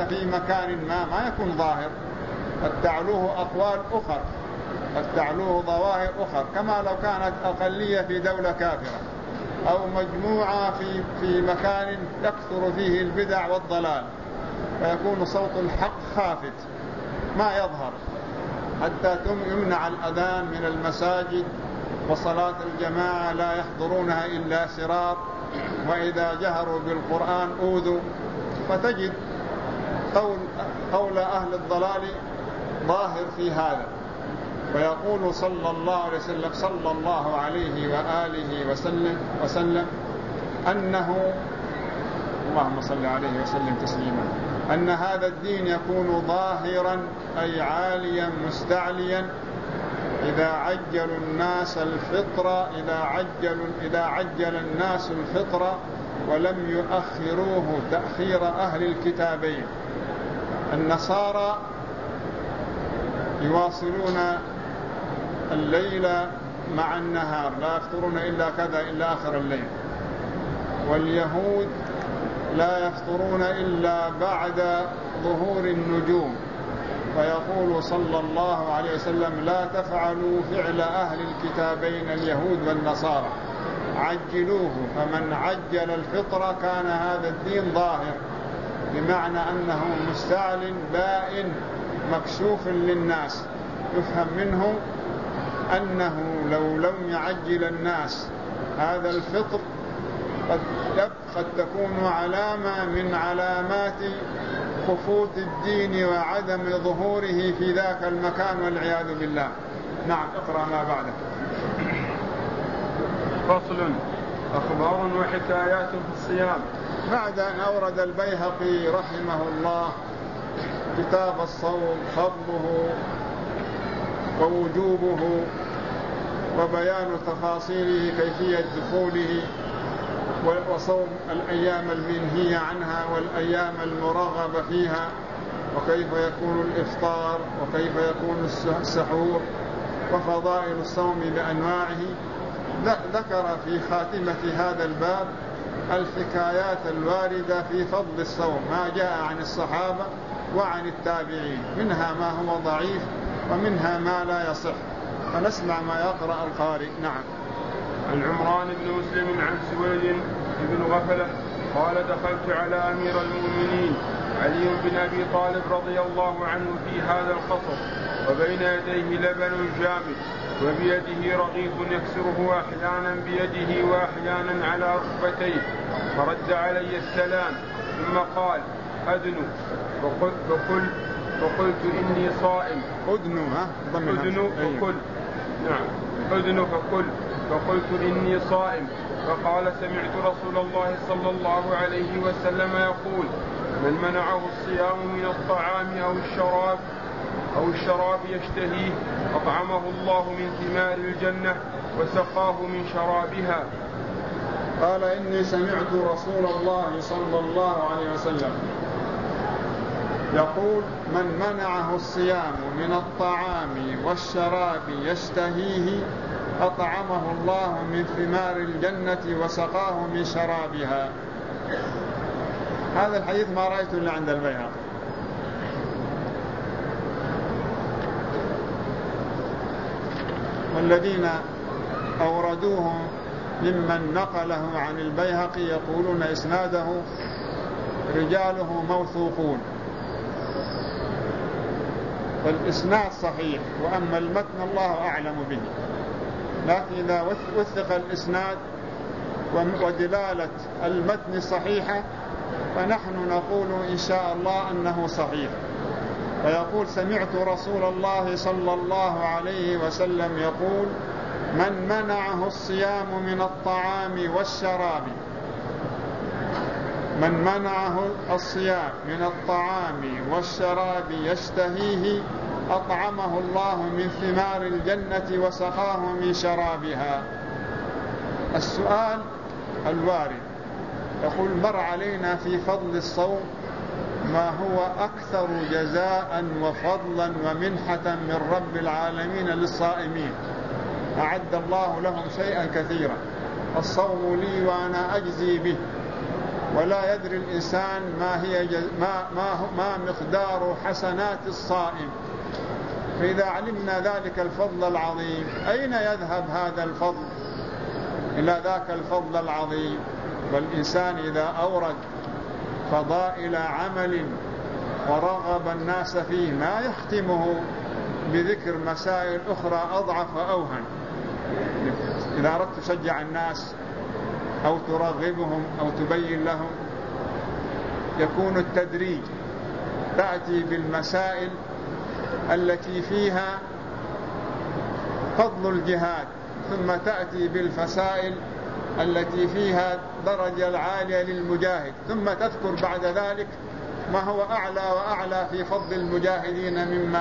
في مكان ما يكون ظاهر، قد تعلوه أقوال أخر، قد تعلوه ظواهر أخر، كما لو كانت أقلية في دولة كافرة أو مجموعة في مكان يكثر فيه البدع والضلال، فيكون صوت الحق خافت ما يظهر، حتى يمنع الأذان من المساجد، وصلاة الجماعة لا يحضرونها إلا سرار، وإذا جهروا بالقرآن أوذوا. فتجد قول أهل الضلال ظاهر في هذا. ويقول صلى الله عليه وآله وسلم أنه، اللهم صل عليه وسلم تسليما، أن هذا الدين يكون ظاهرا أي عاليا مستعليا إذا عجل الناس الفطرة ولم يؤخروه تأخير أهل الكتابين. النصارى يواصلون الليل مع النهار، لا يفطرون إلا كذا إلا آخر الليل، واليهود لا يفطرون إلا بعد ظهور النجوم. ويقول صلى الله عليه وسلم لا تفعلوا فعل أهل الكتابين اليهود والنصارى، عجلوه، فمن عجل الفطرة كان هذا الدين ظاهر، بمعنى أنه مستعل بائن مكشوف للناس. يفهم منه أنه لو لم يعجل الناس هذا الفطر قد تكون علامة من علامات خفوت الدين وعدم ظهوره في ذاك المكان والعياذ بالله. نعم، اقرأ ما بعده. فصل: أخبار وحكايات في الصيام. بعد أن أورد البيهقي رحمه الله كتاب الصوم، فضله ووجوبه وبيان تفاصيله، كيفية دخوله، وصوم الأيام المنهية عنها والأيام المرغب فيها، وكيف يكون الإفطار، وكيف يكون السحور، وفضائل الصوم بأنواعه. ذكر في خاتمة هذا الباب الحكايات الواردة في فضل الصوم، ما جاء عن الصحابة وعن التابعين، منها ما هو ضعيف ومنها ما لا يصح، فنسمع ما يقرأ القارئ. نعم. عن عمران بن مسلم عن سويد بن غفلة قال: دخلت على أمير المؤمنين علي بن أبي طالب رضي الله عنه في هذا القصر، وبين يديه لبن جامد، وبيده رغيف يكسره أحيانا بيده وأحيانا على ركبتيه، فرد علي السلام ثم قال: أدنو. فقلت إني صائم. أدنو فقلت إني صائم. فقال: سمعت رسول الله صلى الله عليه وسلم يقول: من منعه الصيام من الطعام أو الشراب يشتهيه أطعمه الله من ثمار الجنة وسقاه من شرابها. قال: إني سمعت رسول الله صلى الله عليه وسلم يقول: من منعه الصيام من الطعام والشراب يشتهيه أطعمه الله من ثمار الجنة وسقاه من شرابها. هذا الحديث ما رأيته إلا عند البيهقي. والذين أوردوه ممن نقله عن البيهقي يقولون إسناده رجاله موثوقون، فالإسناد صحيح، وأما المتن الله أعلم به. لكن إذا وثق الإسناد ودلالة المتن صحيحة فنحن نقول إن شاء الله أنه صحيح. فيقول: سمعت رسول الله صلى الله عليه وسلم يقول: من منعه الصيام من الطعام والشراب، من منعه الصيام من الطعام والشراب يشتهيه أطعمه الله من ثمار الجنة وسقاه من شرابها. السؤال الوارد يقول: مر علينا في فضل الصوم ما هو أكثر جزاء وفضلا ومنحة من رب العالمين للصائمين، أعد الله لهم شيئا كثيرا، الصوم لي وأنا أجزي به، ولا يدري الإنسان ما مقدار حسنات الصائم. فإذا علمنا ذلك الفضل العظيم أين يذهب هذا الفضل إلى ذاك الفضل العظيم؟ والإنسان إذا أورد فضائل عمل ورغب الناس فيه ما يختمه بذكر مسائل أخرى أضعف وأوهن. إذا أردت تشجع الناس أو ترغبهم أو تبين لهم يكون التدريج، تأتي بالمسائل التي فيها فضل الجهاد، ثم تأتي بالفسائل التي فيها درجة العالية للمجاهد، ثم تذكر بعد ذلك ما هو أعلى وأعلى في فضل المجاهدين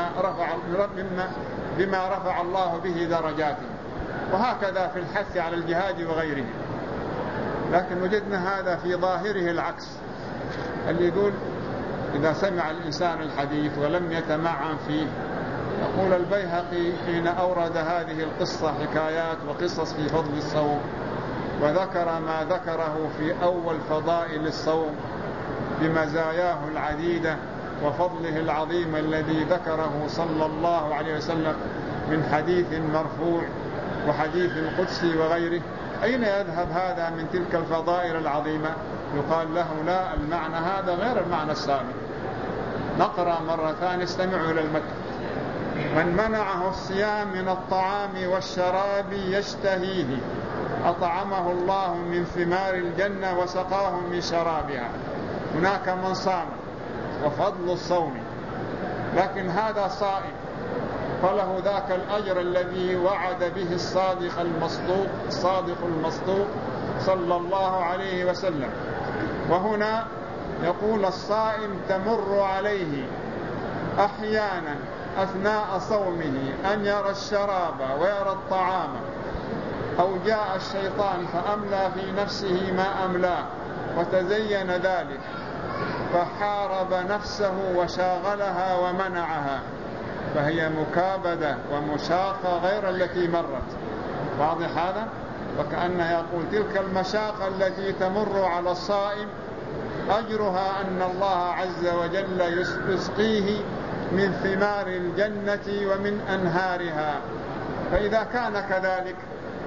بما رفع الله به درجاتهم، وهكذا في الحث على الجهاد وغيره. لكن وجدنا هذا في ظاهره العكس، اللي يقول إذا سمع الإنسان الحديث ولم يتمعن فيه. يقول البيهقي حين أورد هذه القصة حكايات وقصص في فضل الصوم، وذكر ما ذكره في أول فضائل الصوم بمزاياه العديدة وفضله العظيم الذي ذكره صلى الله عليه وسلم من حديث مرفوع وحديث قدسي وغيره، أين يذهب هذا من تلك الفضائل العظيمة؟ يقال له لا، المعنى هذا غير المعنى السابق. نقرأ مرة ثانية، استمعوا إلى المتن: من منعه الصيام من الطعام والشراب يشتهيه أطعمه الله من ثمار الجنة وسقاه من شرابها. هناك من صام وفضل الصوم، لكن هذا صائم فله ذاك الأجر الذي وعد به الصادق المصدوق صلى الله عليه وسلم. وهنا يقول الصائم تمر عليه أحيانا أثناء صومه أن يرى الشراب ويرى الطعام، أو جاء الشيطان فأملى في نفسه ما أملاه وتزين ذلك فحارب نفسه وشاغلها ومنعها، فهي مكابدة ومشاقة غير التي مرت. واضح هذا؟ وكأنه يقول تلك المشاقة التي تمر على الصائم أجرها أن الله عز وجل يسقيه من ثمار الجنة ومن أنهارها. فإذا كان كذلك،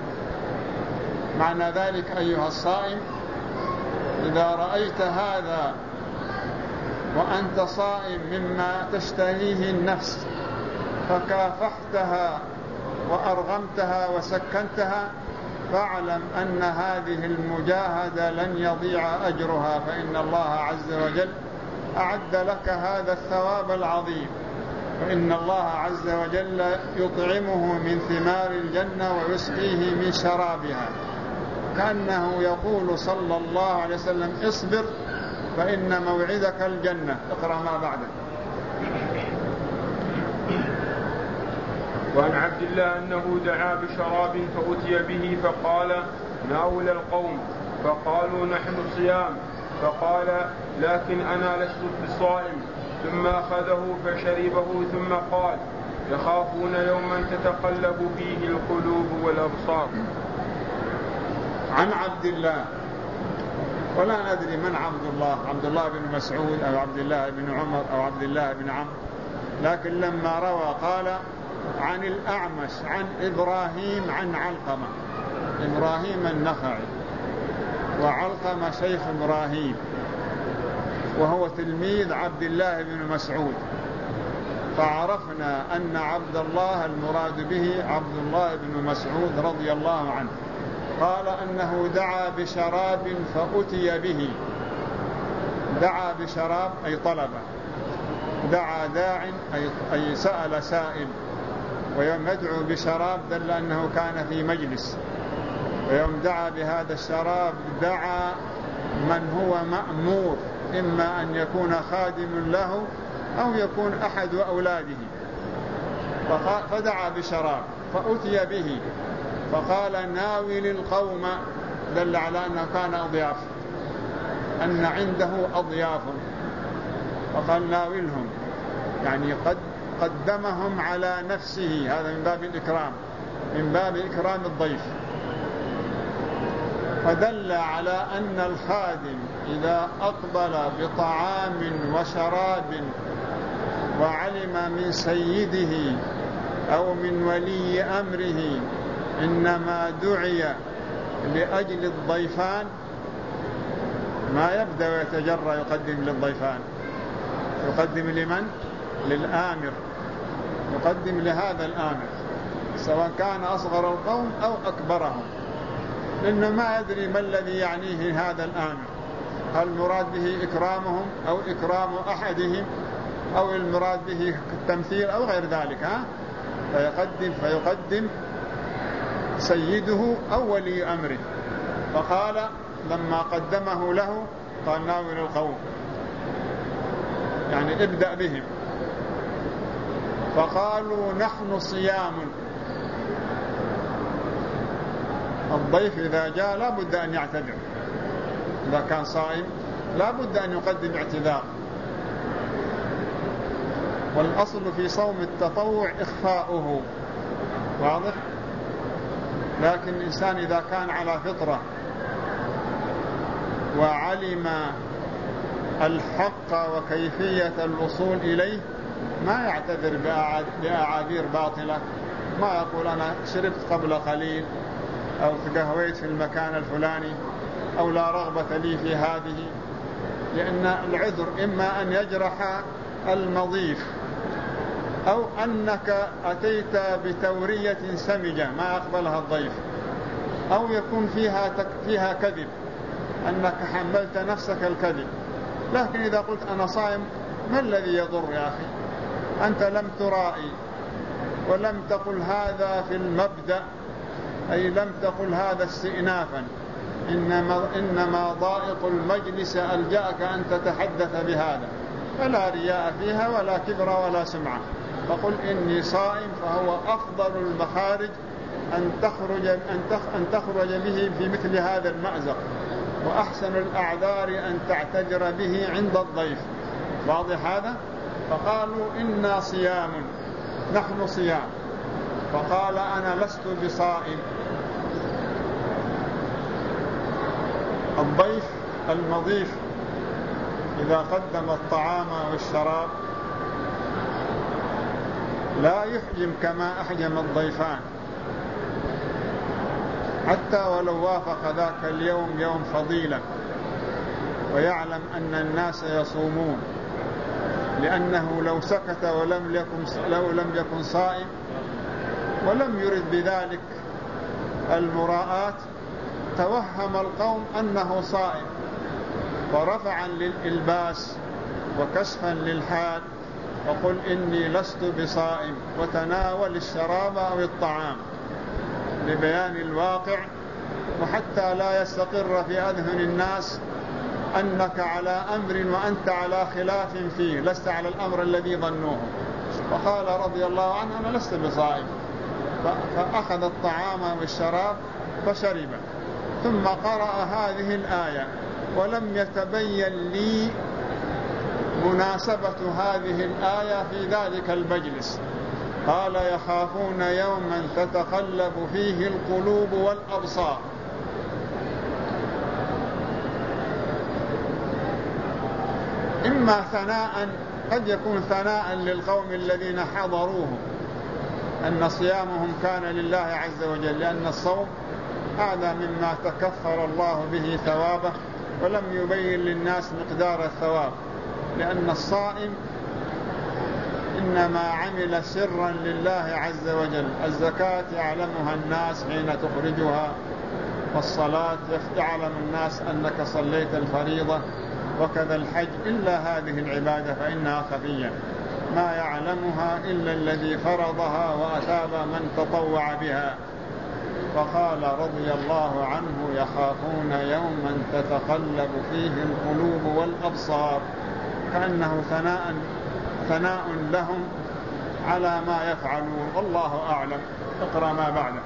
معنى ذلك أيها الصائم إذا رأيت هذا وأنت صائم مما تشتهيه النفس فكافحتها وأرغمتها وسكنتها، فاعلم أن هذه المجاهدة لن يضيع أجرها، فإن الله عز وجل أعد لك هذا الثواب العظيم. فإن الله عز وجل يطعمه من ثمار الجنة ويسقيه من شرابها، كأنه يقول صلى الله عليه وسلم اصبر فإن موعدك الجنة. اقرأ ما بعده. وعن عبد الله أنه دعا بشراب فأتي به فقال ناول القوم، فقالوا نحن صيام، فقال لكن أنا لست بصائم، ثم أخذه فشربه ثم قال يخافون يوما تتقلب فيه القلوب والأبصار. عن عبد الله، ولا ندري من عبد الله بن مسعود أو عبد الله بن عمر أو عبد الله بن عمرو، لكن لما روى قال عن الأعمش عن إبراهيم عن علقمة، إبراهيم النخعي، وعلقمة شيخ إبراهيم وهو تلميذ عبد الله بن مسعود، فعرفنا أن عبد الله المراد به عبد الله بن مسعود رضي الله عنه. قال أنه دعا بشراب فأتي به. دعا بشراب أي طلبه، دعا داع أي سأل سائل، ويوم يدعو بشراب دل أنه كان في مجلس، ويوم دعا بهذا الشراب دعا من هو مأمور، إما أن يكون خادم له أو يكون أحد أولاده. فدعا بشراب فأتي به فقال ناول القوم، دل على أنه كان أضياف، أن عنده أضياف، فقال ناولهم، يعني قدمهم على نفسه، هذا من باب الإكرام، من باب إكرام الضيف. فدل على أن الخادم إذا أقبل بطعام وشراب وعلم من سيده أو من ولي أمره إنما دعي لأجل الضيفان ما يبدأ ويتجرأ يقدم للضيفان، يقدم لمن؟ للآمر، يقدم لهذا الآمر سواء كان أصغر القوم أو أكبرهم، لأنه ما يدري ما الذي يعنيه هذا الآمر، هل المراد به إكرامهم أو إكرام أحدهم أو المراد به التمثيل أو غير ذلك، فيقدم سيده أو ولي أمره. فقال لما قدمه له قال ناول القوم، يعني ابدأ بهم. فقالوا نحن صيام. الضيف إذا جاء لا بد أن يعتذر، إذا كان صائم لا بد أن يقدم اعتذار، والأصل في صوم التطوع إخفاؤه، واضح؟ لكن الإنسان إذا كان على فطرة وعلم الحق وكيفية الوصول إليه ما يعتذر بأعاذير باطلة، ما يقول أنا شربت قبل قليل أو تقهويت في المكان الفلاني أو لا رغبة لي في هذه، لأن العذر إما أن يجرح المضيف أو أنك أتيت بتورية سمجة ما يقبلها الضيف، أو يكون فيها كذب، أنك حملت نفسك الكذب. لكن إذا قلت أنا صائم ما الذي يضر يا أخي؟ أنت لم ترائي ولم تقل هذا في المبدأ، أي لم تقل هذا استئنافا، إنما ضائق المجلس ألجأك أن تتحدث بهذا، فلا رياء فيها ولا كبر ولا سمعة. فقل إني صائم، فهو أفضل المخارج أن تخرج به في مثل هذا المأزق، وأحسن الأعذار أن تعتذر به عند الضيف، واضح هذا؟ فقالوا إنا صيام، نحن صيام. فقال أنا لست بصائم. الضيف المضيف إذا قدم الطعام والشراب لا يحجم كما أحجم الضيفان، حتى ولو وافق ذاك اليوم يوم فضيلة ويعلم أن الناس يصومون، لأنه لو سكت لو لم يكن صائم ولم يرد بذلك المراءات توهم القوم أنه صائم، فرفعا للإلباس وكشفا للحال وقل إني لست بصائم، وتناول الشراب أو الطعام لبيان الواقع، وحتى لا يستقر في أذهن الناس أنك على أمر وأنت على خلاف فيه، لست على الأمر الذي ظنوه. وقال رضي الله عنه أنا لست بصائم، فأخذ الطعام والشراب فشرب، ثم قرأ هذه الآية ولم يتبين لي مناسبة هذه الآية في ذلك المجلس. قال يخافون يوما تتقلب فيه القلوب والأبصار. إما ثناء، قد يكون ثناء للقوم الذين حضروه أن صيامهم كان لله عز وجل، لأن الصوم هذا مما تكفر الله به ثوابه ولم يبين للناس مقدار الثواب، لأن الصائم إنما عمل سرا لله عز وجل. الزكاة يعلمها الناس حين تخرجها، والصلاة يعلم الناس أنك صليت الفريضة، وكذا الحج، إلا هذه العبادة فإنها خفية ما يعلمها إلا الذي فرضها وأثاب من تطوع بها. فقال رضي الله عنه يخافون يوما تتقلب فيه القلوب والأبصار، كأنه ثناء لهم على ما يفعلون، والله أعلم. اقرأ ما بعده.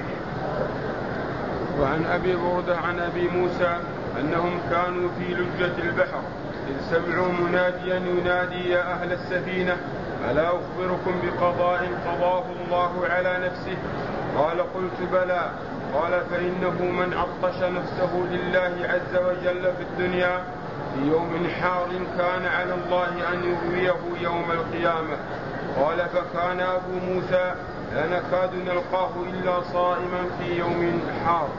وعن أبي بردة عن أبي موسى أنهم كانوا في لجة البحر إذ سمعوا مناديا ينادي يا أهل السفينة ألا أخبركم بقضاء قضاه الله على نفسه؟ قال قلت بلى. قال فإنه من عطش نفسه لله عز وجل في الدنيا في يوم حار كان على الله أن يرويه يوم القيامة. قال فكان أبو موسى لا نكاد نلقاه إلا صائما في يوم حار.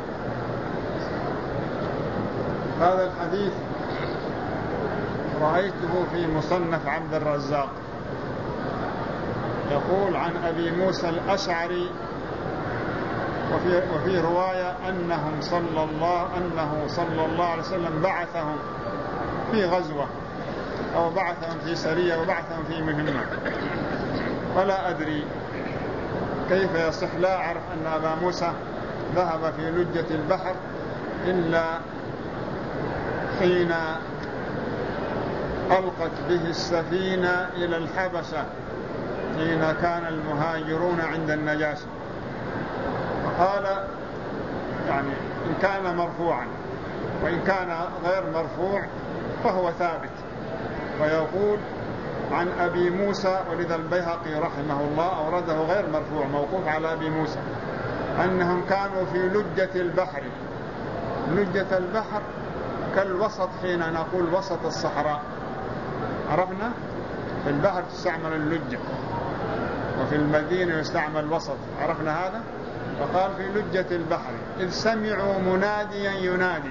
هذا الحديث رأيته في مصنف عبد الرزاق، يقول عن أبي موسى الأشعري، وفي رواية أنه صلى الله عليه وسلم بعثهم في غزوة أو بعثهم في سرية وبعثهم في مهمة، ولا أدري كيف يصح، لا أعرف أن أبا موسى ذهب في لجة البحر إلا حين ألقت به السفينة إلى الحبشة حين كان المهاجرون عند النجاشي. فقال يعني إن كان مرفوعا، وإن كان غير مرفوع فهو ثابت. ويقول عن أبي موسى، ولذا البيهقي رحمه الله أورده غير مرفوع موقوف على أبي موسى، أنهم كانوا في لجة البحر. لجة البحر كالوسط، حين نقول وسط الصحراء عرفنا في البحر تستعمل اللجة، وفي المدينة يستعمل وسط، عرفنا هذا. فقال في لجة البحر إذ سمعوا مناديا ينادي.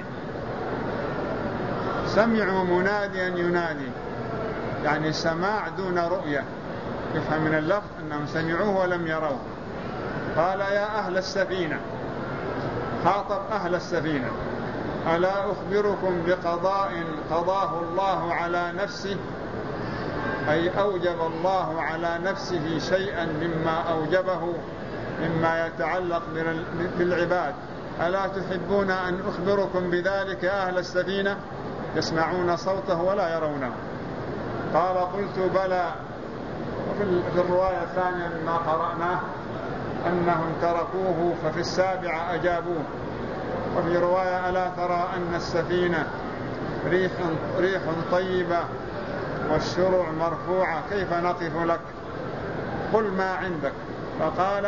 سمعوا مناديا ينادي يعني سماع دون رؤية، يفهم من اللفظ أنهم سمعوه ولم يروه. قال يا أهل السفينة، خاطب أهل السفينة، ألا أخبركم بقضاء قضاه الله على نفسه، أي أوجب الله على نفسه شيئا مما أوجبه مما يتعلق بالعباد. ألا تحبون أن أخبركم بذلك يا أهل السفينة؟ يسمعون صوته ولا يرونه. قال قلت بلى. وفي الرواية الثانية مما قرأناه أنهم تركوه ففي السابعة أجابوه. وفي رواية ألا ترى أن السفينة ريح طيبة والشروع مرفوعة، كيف نقف لك؟ قل ما عندك. فقال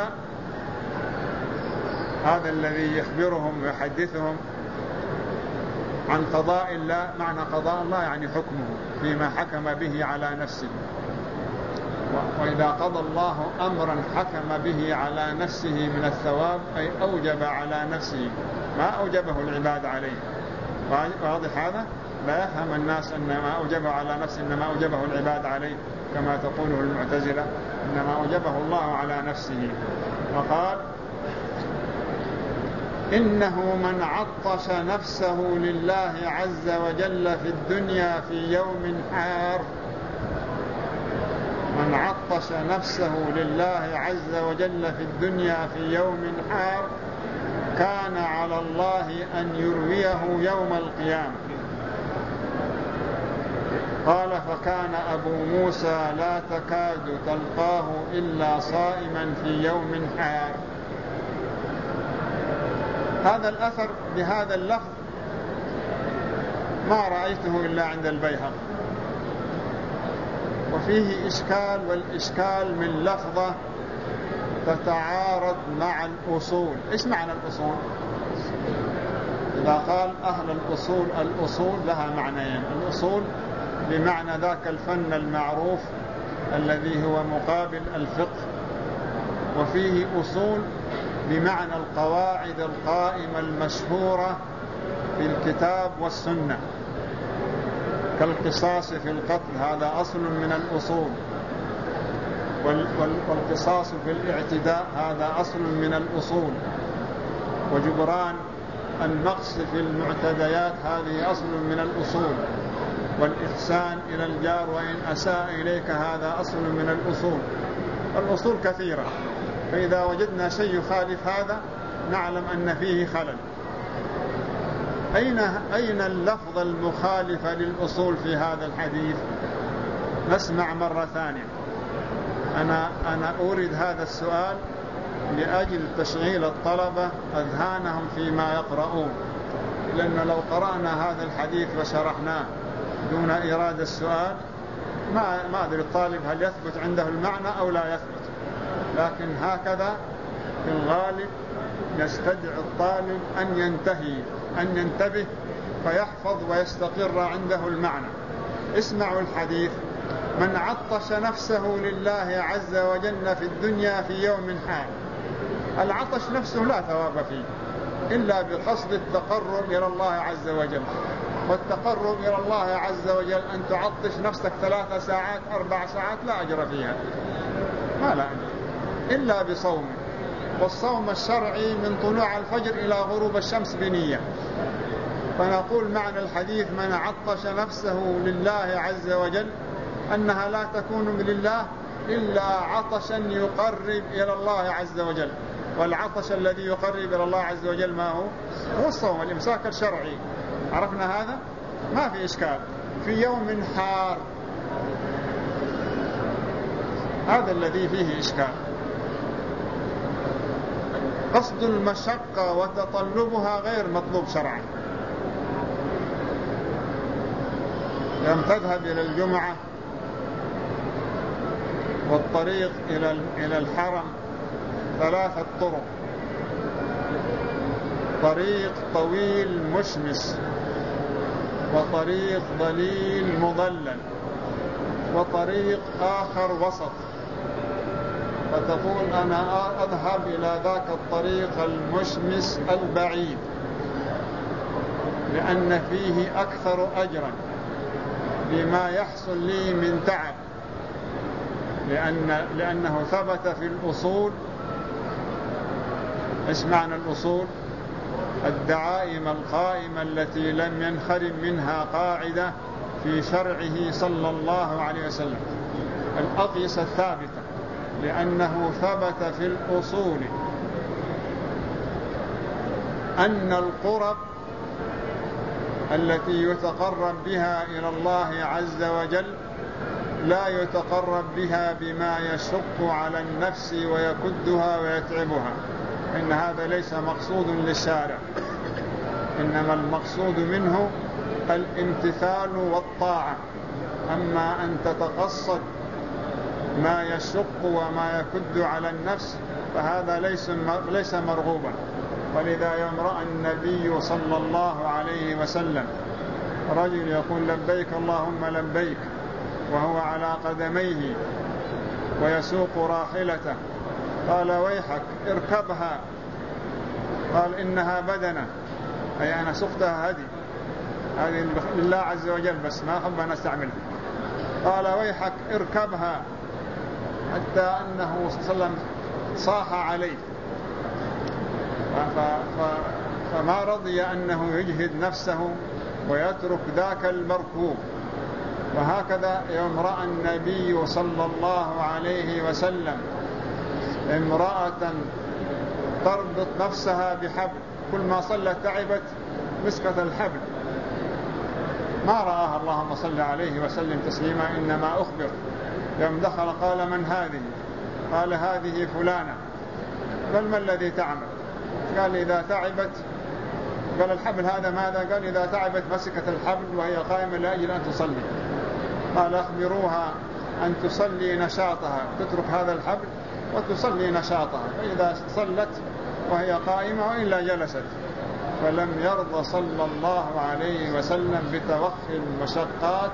هذا الذي يخبرهم ويحدثهم عن قضاء الله، معنى قضاء الله يعني حكمه فيما حكم به على نفسه. وإذا قضى الله أمرا حكم به على نفسه من الثواب أي أوجب على نفسه ما أوجبه العباد عليه. واضح هذا؟ لا يفهم الناس أن ما أوجبه على نفسه إنما أوجبه العباد عليه كما تقوله المعتزلة، إنما أوجبه الله على نفسه. وقال إنه من عطش نفسه لله عز وجل في الدنيا في يوم حار، من عطش نفسه لله عز وجل في الدنيا في يوم حار كان على الله أن يرويه يوم القيامة. قال فكان أبو موسى لا تكاد تلقاه إلا صائما في يوم حار. هذا الأثر بهذا اللفظ ما رأيته إلا عند البيهقي، وفيه إشكال، والإشكال من لفظة تتعارض مع الأصول. إيش معنى الأصول؟ إذا قال أهل الأصول، الأصول لها معنيين. الأصول بمعنى ذاك الفن المعروف الذي هو مقابل الفقه، وفيه أصول بمعنى القواعد القائمة المشهورة في الكتاب والسنة، كالقصاص في القتل هذا أصل من الأصول، والقصاص في الاعتداء هذا أصل من الأصول، وجبران النقص في المعتديات هذه أصل من الأصول، والإحسان إلى الجار وإن أساء إليك هذا أصل من الأصول. الأصول كثيرة، فإذا وجدنا شيء يخالف هذا نعلم أن فيه خلل. أين اللفظ المخالف للأصول في هذا الحديث؟ نسمع مرة ثانية. أنا أريد هذا السؤال لأجل تشغيل الطلبة أذهانهم فيما يقرؤون، لأن لو قرأنا هذا الحديث وشرحناه دون إيراد السؤال ما أدري الطالب هل يثبت عنده المعنى أو لا يثبت. لكن هكذا في الغالب يستدعي الطالب أن ينتبه فيحفظ ويستقر عنده المعنى. اسمعوا الحديث: من عطش نفسه لله عز وجل في الدنيا في يوم حال. العطش نفسه لا ثواب فيه إلا بقصد التقرب إلى الله عز وجل، والتقرب إلى الله عز وجل أن تعطش نفسك 3 ساعات 4 ساعات لا أجر فيها، ما لا أجر إلا بصوم، والصوم الشرعي من طلوع الفجر إلى غروب الشمس بنية. فنقول معنى الحديث: من عطش نفسه لله عز وجل، أنها لا تكون لله إلا عطشا يقرب إلى الله عز وجل. والعطش الذي يقرب إلى الله عز وجل ما هو الصوم، الإمساك الشرعي. عرفنا هذا؟ ما في إشكال. في يوم حار، هذا الذي فيه إشكال. قصد المشقة وتطلبها غير مطلوب شرعا. لم تذهب إلى الجمعة والطريق إلى الحرم 3 طرق: طريق طويل مشمس، وطريق ضليل مضلل، وطريق آخر وسط. فتقول: أنا أذهب إلى ذاك الطريق المشمس البعيد لأن فيه أكثر أجرا لما يحصل لي من تعب، لأنه ثبت في الأصول. إيش معنى الأصول؟ الدعائم القائمة التي لم ينخرم منها قاعدة في شرعه صلى الله عليه وسلم، الأقيسة الثابتة، لأنه ثبت في الأصول أن القرب التي يتقرب بها إلى الله عز وجل لا يتقرب بها بما يشق على النفس ويكدها ويتعبها، إن هذا ليس مقصود للشارع، إنما المقصود منه الامتثال والطاعة. أما أن تتقصد ما يشق وما يكد على النفس فهذا ليس مرغوبا. ولذا يوم رأى النبي صلى الله عليه وسلم رجل يقول: لبيك اللهم لبيك، وهو على قدميه ويسوق راحلته، قال: ويحك اركبها. قال: إنها بدنة، أي أنا سقتها هذه لله عز وجل بس ما أحب أن أستعملها. قال: ويحك اركبها، حتى أنه صلى الله عليه وسلم صاح عليه، فما رضي أنه يجهد نفسه ويترك ذاك المركوب. وهكذا يوم رأى النبي صلى الله عليه وسلم امرأة تربط نفسها بحبل، كل ما صلت تعبت مسكت الحبل، ما رآها اللهم صل عليه وسلم تسليما، إنما أخبر. يوم دخل قال: من هذه؟ قال: هذه فلانة. قال: ما الذي تعمل؟ قال: إذا تعبت. قال: الحبل هذا ماذا؟ قال: إذا تعبت مسكت الحبل وهي قائمة لأجل أن تصلي. قال: أخبروها أن تصلي نشاطها، تترك هذا الحبل وتصلي نشاطها، فإذا صلت وهي قائمة وإلا جلست. فلم يرضى صلى الله عليه وسلم بتوخي المشقات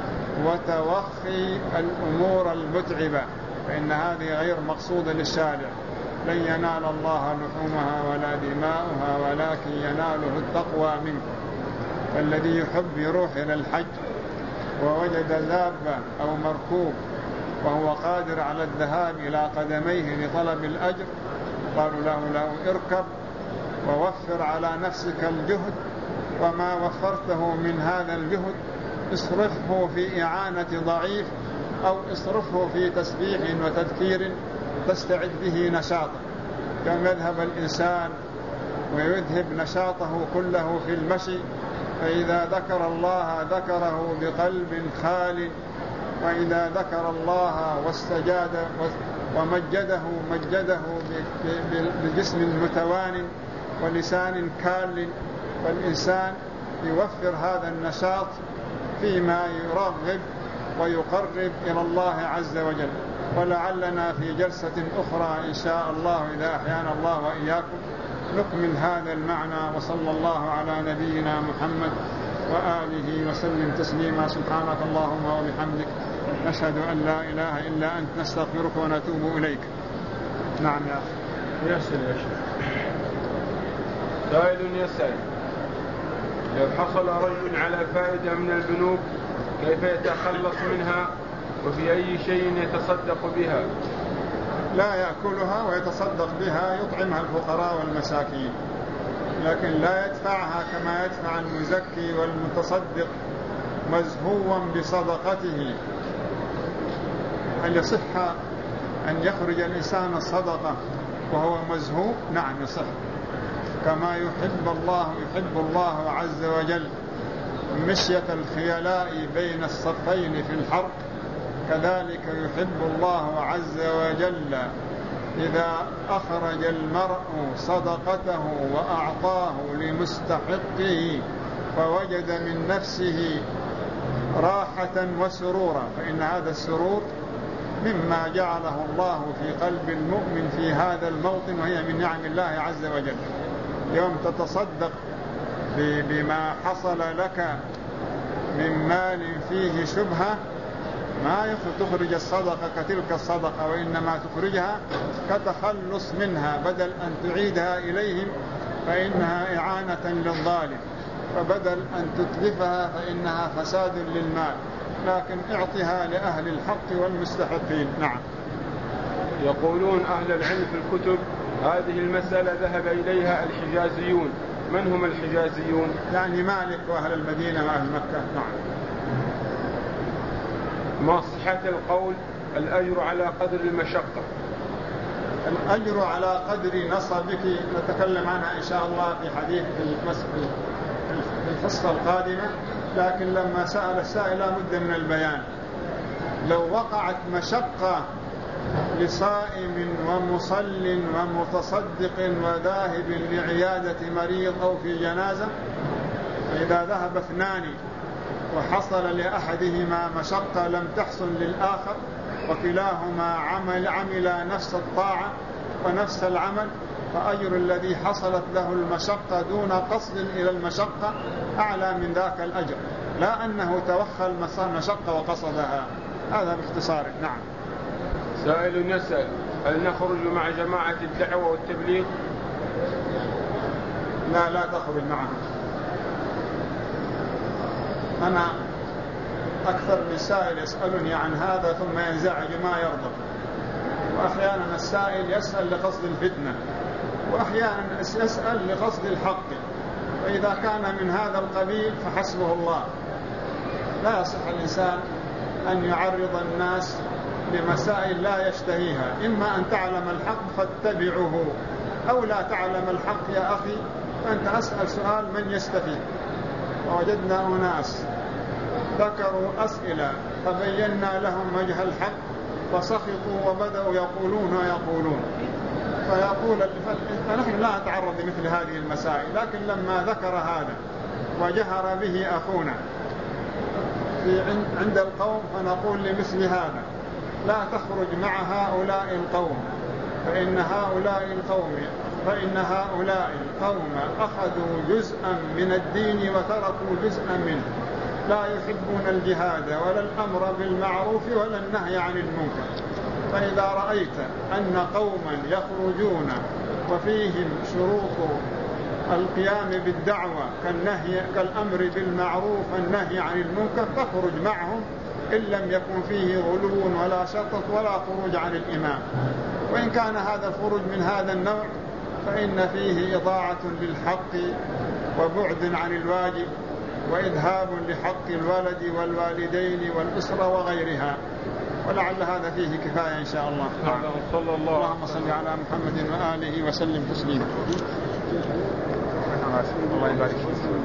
وتوخي الأمور المتعبة، فإن هذه غير مقصودة للشارع. لن ينال الله لحومها ولا دماؤها ولكن يناله التقوى منكم. فالذي يحب يروح إلى الحج ووجد دابة أو مركوب وهو قادر على الذهاب إلى قدميه لطلب الأجر، قالوا له اركب ووفر على نفسك الجهد، وما وفرته من هذا الجهد اصرفه في إعانة ضعيف، أو اصرفه في تسبيح وتذكير تستعد به نشاطا. كما يذهب الإنسان ويذهب نشاطه كله في المشي، فإذا ذكر الله ذكره بقلب خال، وإذا ذكر الله واستجاد ومجده مجده بجسم متوان ولسان كال. فالإنسان يوفر هذا النشاط فيما يرغب ويقرب إلى الله عز وجل. ولعلنا في جلسة أخرى إن شاء الله إذا أحيانا الله وإياكم نكمل هذا المعنى. وصلى الله على نبينا محمد وآله وسلم تسليما. سبحانك اللهم وبحمدك نشهد أن لا إله إلا أنت نستغفرك ونتوب إليك. نعم يا أخي. يسأل يا شيخ. سائل يسأل: لو حصل رجل على فائدة من البنوك كيف يتخلص منها وفي أي شيء يتصدق بها؟ لا يأكلها ويتصدق بها، يطعمها الفقراء والمساكين، لكن لا يدفعها كما يدفع المزكي والمتصدق مزهوا بصدقته. هل يصح أن يخرج الإنسان الصدقة وهو مزهو؟ نعم يصح، كما يحب الله عز وجل مشية الخيلاء بين الصفين في الحرب، كذلك يحب الله عز وجل إذا أخرج المرء صدقته وأعطاه لمستحقه فوجد من نفسه راحة وسرورا، فإن هذا السرور مما جعله الله في قلب المؤمن في هذا الموطن، وهي من نعم الله عز وجل. يوم تتصدق بما حصل لك من مال فيه شبهة ما تخرج الصدقة كتلك الصدقة، وإنما تخرجها كتخلص منها، بدل أن تعيدها إليهم فإنها إعانة للظالم، وبدل أن تتلفها فإنها فساد للمال، لكن اعطها لأهل الحق والمستحقين. نعم. يقولون أهل العلم في الكتب هذه المسألة ذهب إليها الحجازيون. من هم الحجازيون؟ يعني مالك وأهل المدينة وأهل مكة. نعم. ما صحة القول الأجر على قدر المشقة؟ الأجر على قدر نصبك نتكلم عنها إن شاء الله في حديث في الحصة القادمة، لكن لما سأل السائل لابد من البيان. لو وقعت مشقة لصائم ومصل ومتصدق وذاهب لعيادة مريض أو في جنازة، فإذا ذهب اثنان وحصل لأحدهما مشقة لم تحصل للآخر وكلاهما عمل نفس الطاعة ونفس العمل، فأجر الذي حصلت له المشقة دون قصد إلى المشقة أعلى من ذاك الأجر، لا أنه توخى المشقة وقصدها. هذا باختصار. نعم. سائل يسأل: هل نخرج مع جماعة الدعوة والتبليغ؟ لا تخرج معهم. أنا أكثر من سائل يسألني عن هذا ثم ينزعج ما يرضى، وأحيانا السائل يسأل لقصد الفتنة، وأحيانا يسأل لقصد الحق، فإذا كان من هذا القبيل فحسبه الله. لا يصح الإنسان أن يعرض الناس لمسائل لا يشتهيها، إما أن تعلم الحق فاتبعه، أو لا تعلم الحق يا أخي فأنت أسأل سؤال من يستفيد. ووجدنا أناس ذكروا أسئلة فبينا لهم وجه الحق فسخطوا وبدأوا يقولون فنحن لا نتعرض لمثل هذه المسائل، لكن لما ذكر هذا وجهر به أخونا عند القوم فنقول لمثل هذا: لا تخرج مع هؤلاء القوم، فإن هؤلاء القوم أخذوا جزءا من الدين وتركوا جزءا منه، لا يحبون الجهاد ولا الأمر بالمعروف ولا النهي عن المنكر. فإذا رأيت أن قوما يخرجون وفيهم شروط القيام بالدعوة كالأمر بالمعروف والنهي عن المنكر فاخرج معهم، إن لم يكن فيه غلو ولا شطط ولا خروج عن الإمام. وإن كان هذا الخروج من هذا النوع فإن فيه إضاعة للحق وبعد عن الواجب وإذهاب لحق الولد والوالدين والأسرة وغيرها، ولعل هذا فيه كفاية إن شاء الله. اللهم صل على محمد وآله وسلم تسليما. الله يبارك فيك.